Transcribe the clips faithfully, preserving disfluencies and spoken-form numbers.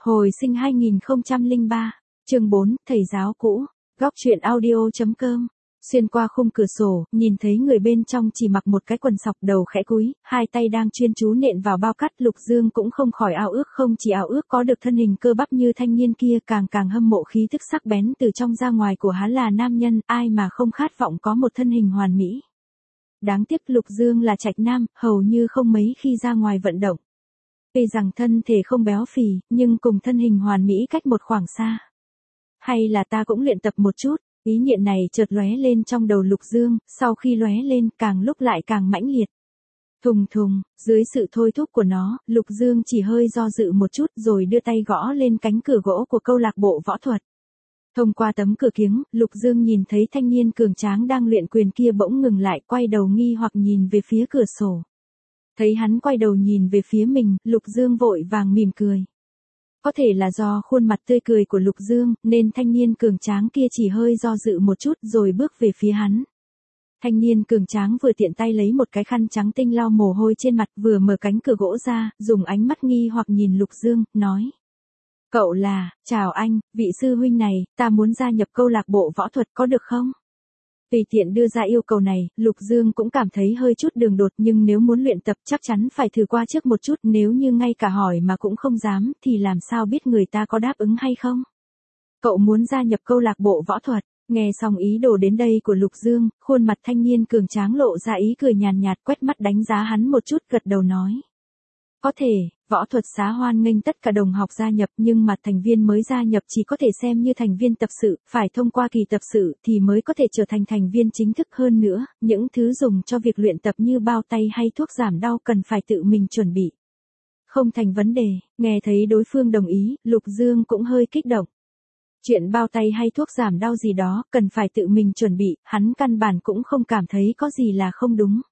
Hồi sinh hai nghìn không trăm lẻ ba, chương bốn, thầy giáo cũ, góc truyện audio.com. Xuyên qua khung cửa sổ, nhìn thấy người bên trong chỉ mặc một cái quần sọc, đầu khẽ cúi, hai tay đang chuyên chú nện vào bao cát. Lục Dương cũng không khỏi ao ước, không chỉ ao ước có được thân hình cơ bắp như thanh niên kia, càng càng hâm mộ khí thức sắc bén từ trong ra ngoài của hắn. Là nam nhân, ai mà không khát vọng có một thân hình hoàn mỹ. Đáng tiếc Lục Dương là trạch nam, hầu như không mấy khi ra ngoài vận động. Tuy rằng thân thể không béo phì, nhưng cùng thân hình hoàn mỹ cách một khoảng xa. Hay là ta cũng luyện tập một chút, ý niệm này chợt lóe lên trong đầu Lục Dương, sau khi lóe lên càng lúc lại càng mãnh liệt. Thùng thùng, dưới sự thôi thúc của nó, Lục Dương chỉ hơi do dự một chút rồi đưa tay gõ lên cánh cửa gỗ của câu lạc bộ võ thuật. Thông qua tấm cửa kiếng, Lục Dương nhìn thấy thanh niên cường tráng đang luyện quyền kia bỗng ngừng lại, quay đầu nghi hoặc nhìn về phía cửa sổ. Thấy hắn quay đầu nhìn về phía mình, Lục Dương vội vàng mỉm cười. Có thể là do khuôn mặt tươi cười của Lục Dương, nên thanh niên cường tráng kia chỉ hơi do dự một chút rồi bước về phía hắn. Thanh niên cường tráng vừa tiện tay lấy một cái khăn trắng tinh lau mồ hôi trên mặt, vừa mở cánh cửa gỗ ra, dùng ánh mắt nghi hoặc nhìn Lục Dương, nói. Cậu là, chào anh, vị sư huynh này, ta muốn gia nhập câu lạc bộ võ thuật có được không? Tùy tiện đưa ra yêu cầu này, Lục Dương cũng cảm thấy hơi chút đường đột, nhưng nếu muốn luyện tập chắc chắn phải thử qua trước một chút, nếu như ngay cả hỏi mà cũng không dám thì làm sao biết người ta có đáp ứng hay không? Cậu muốn gia nhập câu lạc bộ võ thuật, nghe xong ý đồ đến đây của Lục Dương, khuôn mặt thanh niên cường tráng lộ ra ý cười nhàn nhạt, quét mắt đánh giá hắn một chút, gật đầu nói. Có thể, võ thuật xá hoan nghênh tất cả đồng học gia nhập, nhưng mà thành viên mới gia nhập chỉ có thể xem như thành viên tập sự, phải thông qua kỳ tập sự thì mới có thể trở thành thành viên chính thức. Hơn nữa, những thứ dùng cho việc luyện tập như bao tay hay thuốc giảm đau cần phải tự mình chuẩn bị. Không thành vấn đề, nghe thấy đối phương đồng ý, Lục Dương cũng hơi kích động. Chuyện bao tay hay thuốc giảm đau gì đó, cần phải tự mình chuẩn bị, hắn căn bản cũng không cảm thấy có gì là không đúng.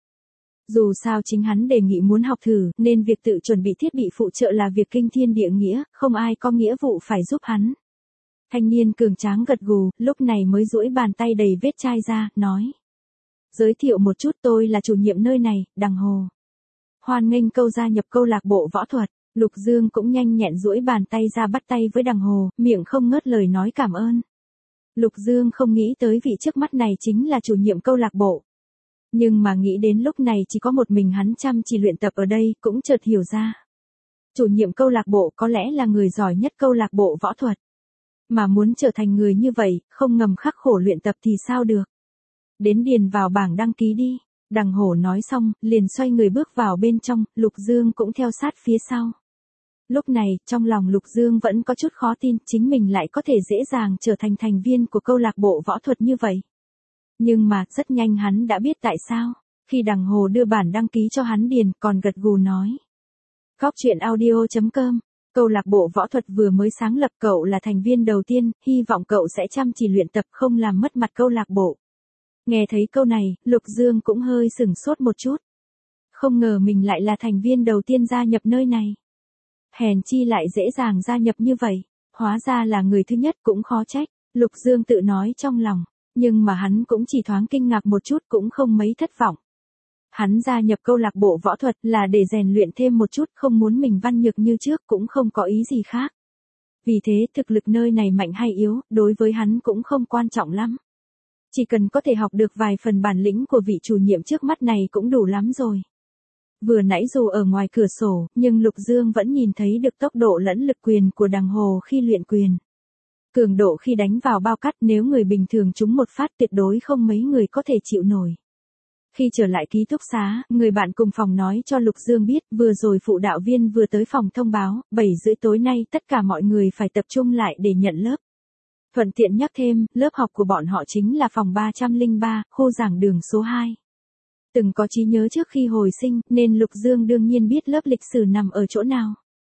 Dù sao chính hắn đề nghị muốn học thử, nên việc tự chuẩn bị thiết bị phụ trợ là việc kinh thiên địa nghĩa, không ai có nghĩa vụ phải giúp hắn. Thanh niên cường tráng gật gù, lúc này mới duỗi bàn tay đầy vết chai ra, nói. Giới thiệu một chút, tôi là chủ nhiệm nơi này, Đằng Hồ. Hoan nghênh câu gia nhập câu lạc bộ võ thuật. Lục Dương cũng nhanh nhẹn duỗi bàn tay ra bắt tay với Đằng Hồ, miệng không ngớt lời nói cảm ơn. Lục Dương không nghĩ tới vị trước mắt này chính là chủ nhiệm câu lạc bộ. Nhưng mà nghĩ đến lúc này chỉ có một mình hắn chăm chỉ luyện tập ở đây, cũng chợt hiểu ra. Chủ nhiệm câu lạc bộ có lẽ là người giỏi nhất câu lạc bộ võ thuật. Mà muốn trở thành người như vậy, không ngầm khắc khổ luyện tập thì sao được. Đến điền vào bảng đăng ký đi. Đằng Hổ nói xong, liền xoay người bước vào bên trong, Lục Dương cũng theo sát phía sau. Lúc này, trong lòng Lục Dương vẫn có chút khó tin, chính mình lại có thể dễ dàng trở thành thành viên của câu lạc bộ võ thuật như vậy. Nhưng mà, rất nhanh hắn đã biết tại sao, khi Đằng Hồ đưa bản đăng ký cho hắn điền, còn gật gù nói. Góc truyện audio.com, câu lạc bộ võ thuật vừa mới sáng lập, cậu là thành viên đầu tiên, hy vọng cậu sẽ chăm chỉ luyện tập, không làm mất mặt câu lạc bộ. Nghe thấy câu này, Lục Dương cũng hơi sửng sốt một chút. Không ngờ mình lại là thành viên đầu tiên gia nhập nơi này. Hèn chi lại dễ dàng gia nhập như vậy, hóa ra là người thứ nhất, cũng khó trách, Lục Dương tự nói trong lòng. Nhưng mà hắn cũng chỉ thoáng kinh ngạc một chút, cũng không mấy thất vọng. Hắn gia nhập câu lạc bộ võ thuật là để rèn luyện thêm một chút, không muốn mình văn nhược như trước, cũng không có ý gì khác. Vì thế thực lực nơi này mạnh hay yếu, đối với hắn cũng không quan trọng lắm. Chỉ cần có thể học được vài phần bản lĩnh của vị chủ nhiệm trước mắt này cũng đủ lắm rồi. Vừa nãy dù ở ngoài cửa sổ, nhưng Lục Dương vẫn nhìn thấy được tốc độ lẫn lực quyền của Đằng Hồ khi luyện quyền. Cường độ khi đánh vào bao cát, nếu người bình thường trúng một phát tuyệt đối không mấy người có thể chịu nổi. Khi trở lại ký túc xá, người bạn cùng phòng nói cho Lục Dương biết, vừa rồi phụ đạo viên vừa tới phòng thông báo, bảy rưỡi tối nay tất cả mọi người phải tập trung lại để nhận lớp. Thuận tiện nhắc thêm, lớp học của bọn họ chính là phòng ba trăm lẻ ba, khu giảng đường số hai. Từng có trí nhớ trước khi hồi sinh, nên Lục Dương đương nhiên biết lớp lịch sử nằm ở chỗ nào.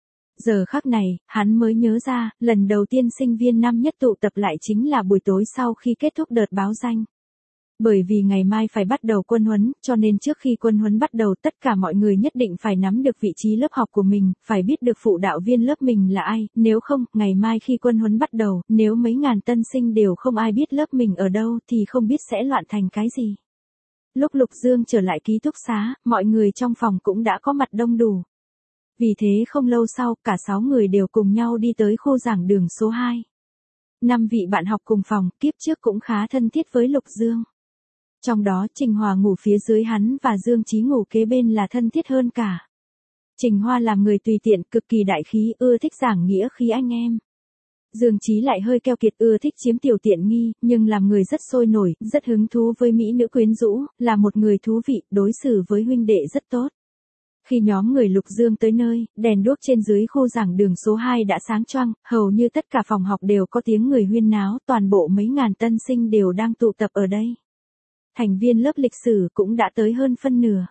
Giờ khắc này, hắn mới nhớ ra, lần đầu tiên sinh viên năm nhất tụ tập lại chính là buổi tối sau khi kết thúc đợt báo danh. Bởi vì ngày mai phải bắt đầu quân huấn, cho nên trước khi quân huấn bắt đầu tất cả mọi người nhất định phải nắm được vị trí lớp học của mình, phải biết được phụ đạo viên lớp mình là ai, nếu không, ngày mai khi quân huấn bắt đầu, nếu mấy ngàn tân sinh đều không ai biết lớp mình ở đâu thì không biết sẽ loạn thành cái gì. Lúc Lục Dương trở lại ký túc xá, mọi người trong phòng cũng đã có mặt đông đủ. Vì thế không lâu sau, cả sáu người đều cùng nhau đi tới khu giảng đường số hai. Năm vị bạn học cùng phòng, kiếp trước cũng khá thân thiết với Lục Dương. Trong đó Trình Hòa ngủ phía dưới hắn và Dương Chí ngủ kế bên là thân thiết hơn cả. Trình Hoa làm người tùy tiện, cực kỳ đại khí, ưa thích giảng nghĩa khí anh em. Dương Chí lại hơi keo kiệt, ưa thích chiếm tiểu tiện nghi, nhưng làm người rất sôi nổi, rất hứng thú với mỹ nữ quyến rũ, là một người thú vị, đối xử với huynh đệ rất tốt. Khi nhóm người Lục Dương tới nơi, đèn đuốc trên dưới khu giảng đường số hai đã sáng choang, hầu như tất cả phòng học đều có tiếng người huyên náo, toàn bộ mấy ngàn tân sinh đều đang tụ tập ở đây. Thành viên lớp lịch sử cũng đã tới hơn phân nửa.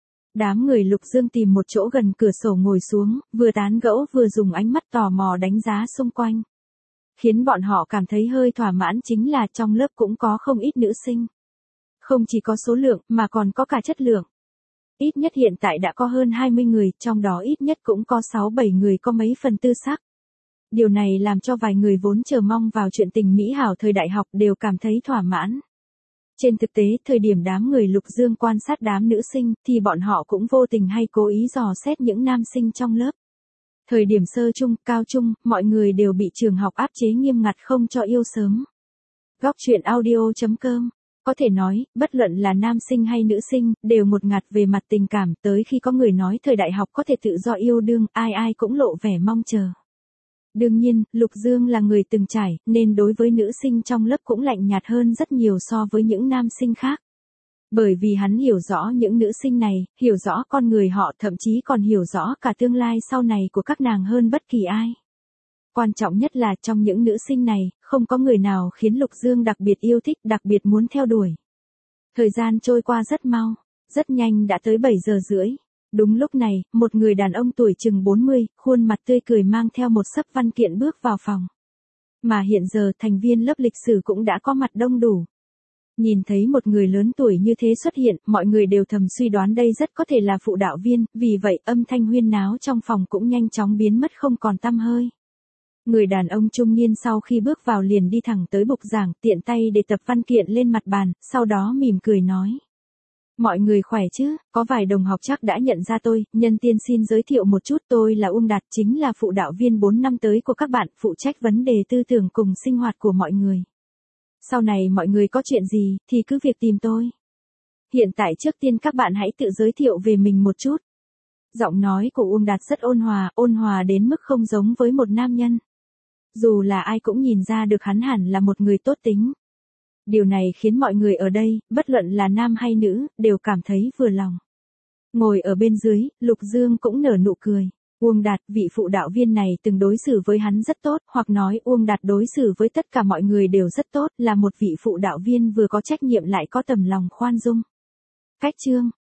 Đám người Lục Dương tìm một chỗ gần cửa sổ ngồi xuống, vừa tán gẫu vừa dùng ánh mắt tò mò đánh giá xung quanh. Khiến bọn họ cảm thấy hơi thỏa mãn chính là trong lớp cũng có không ít nữ sinh. Không chỉ có số lượng mà còn có cả chất lượng. Ít nhất hiện tại đã có hơn hai mươi người, trong đó ít nhất cũng có sáu bảy người có mấy phần tư sắc. Điều này làm cho vài người vốn chờ mong vào chuyện tình mỹ hảo thời đại học đều cảm thấy thỏa mãn. Trên thực tế, thời điểm đám người Lục Dương quan sát đám nữ sinh, thì bọn họ cũng vô tình hay cố ý dò xét những nam sinh trong lớp. Thời điểm sơ trung, cao trung, mọi người đều bị trường học áp chế nghiêm ngặt không cho yêu sớm. Góc truyện audio chấm com. Có thể nói, bất luận là nam sinh hay nữ sinh, đều một ngạt về mặt tình cảm, tới khi có người nói thời đại học có thể tự do yêu đương, ai ai cũng lộ vẻ mong chờ. Đương nhiên, Lục Dương là người từng trải, nên đối với nữ sinh trong lớp cũng lạnh nhạt hơn rất nhiều so với những nam sinh khác. Bởi vì hắn hiểu rõ những nữ sinh này, hiểu rõ con người họ, thậm chí còn hiểu rõ cả tương lai sau này của các nàng hơn bất kỳ ai. Quan trọng nhất là trong những nữ sinh này, không có người nào khiến Lục Dương đặc biệt yêu thích, đặc biệt muốn theo đuổi. Thời gian trôi qua rất mau, rất nhanh đã tới bảy giờ rưỡi. Đúng lúc này, một người đàn ông tuổi chừng bốn mươi, khuôn mặt tươi cười mang theo một xấp văn kiện bước vào phòng. Mà hiện giờ thành viên lớp lịch sử cũng đã có mặt đông đủ. Nhìn thấy một người lớn tuổi như thế xuất hiện, mọi người đều thầm suy đoán đây rất có thể là phụ đạo viên, vì vậy âm thanh huyên náo trong phòng cũng nhanh chóng biến mất không còn tăm hơi. Người đàn ông trung niên sau khi bước vào liền đi thẳng tới bục giảng, tiện tay để tập văn kiện lên mặt bàn, sau đó mỉm cười nói. Mọi người khỏe chứ, có vài đồng học chắc đã nhận ra tôi, nhân tiên xin giới thiệu một chút, tôi là Uông Đạt, chính là phụ đạo viên bốn năm tới của các bạn, phụ trách vấn đề tư tưởng cùng sinh hoạt của mọi người. Sau này mọi người có chuyện gì, thì cứ việc tìm tôi. Hiện tại trước tiên các bạn hãy tự giới thiệu về mình một chút. Giọng nói của Uông Đạt rất ôn hòa, ôn hòa đến mức không giống với một nam nhân. Dù là ai cũng nhìn ra được hắn hẳn là một người tốt tính. Điều này khiến mọi người ở đây, bất luận là nam hay nữ, đều cảm thấy vừa lòng. Ngồi ở bên dưới, Lục Dương cũng nở nụ cười. Uông Đạt, vị phụ đạo viên này từng đối xử với hắn rất tốt, hoặc nói Uông Đạt đối xử với tất cả mọi người đều rất tốt, là một vị phụ đạo viên vừa có trách nhiệm lại có tầm lòng khoan dung. Cách chương